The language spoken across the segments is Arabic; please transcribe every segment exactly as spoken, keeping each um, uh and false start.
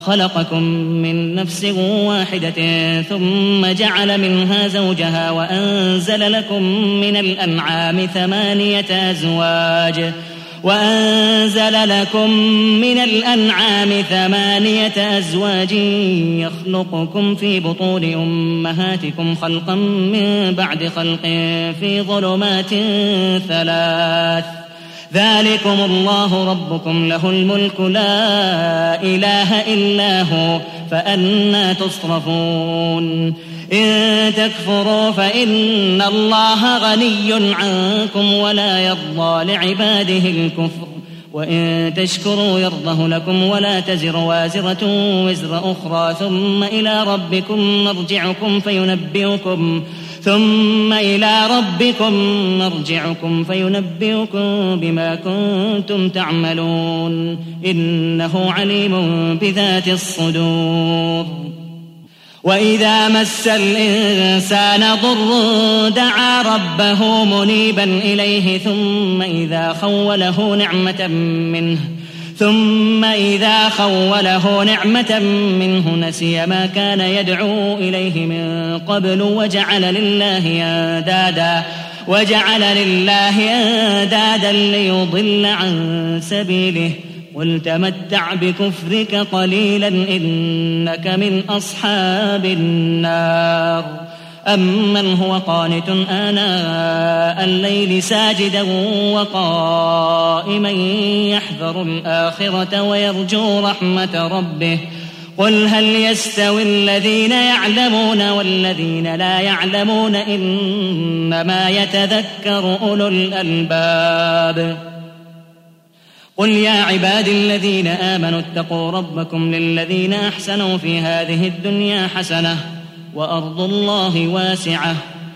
خلقكم من نفس واحدة ثم جعل منها زوجها وأنزل لكم من الأنعام ثمانية أزواج وأنزل لكم من الأنعام ثمانية أزواج يخلقكم في بطون أمهاتكم خلقا من بعد خلق في ظلمات ثلاث ذلكم الله ربكم له الملك لا إله إلا هو فأنى تصرفون إن تكفروا فإن الله غني عنكم ولا يرضى لعباده الكفر وإن تشكروا يرضه لكم ولا تزر وازرة وزر أخرى ثم إلى ربكم مرجعكم فينبئكم ثم إلى ربكم مرجعكم فينبئكم بما كنتم تعملون إنه عليم بذات الصدور وإذا مس الإنسان ضر دعا ربه منيبا إليه ثم إذا خوله نعمة منه ثم إذا خوله نعمة منه نسي ما كان يدعو إليه من قبل وجعل لله أندادا وجعل لله أندادا ليضل عن سبيله قل تمتع بكفرك قليلا إنك من أصحاب النار أمن هو قانت آناء الليل ساجدا وقائما يحذر الآخرة ويرجو رحمة ربه قل هل يستوي الذين يعلمون والذين لا يعلمون إنما يتذكر أولو الألباب قل يا عبادي الذين آمنوا اتقوا ربكم للذين أحسنوا في هذه الدنيا حسنة وأرض الله واسعة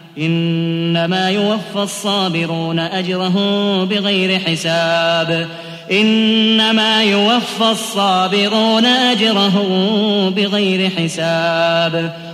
إنما يوفى الصابرون أجرهم بغير حساب إنما يوفى الصابرون أجرهم بغير حساب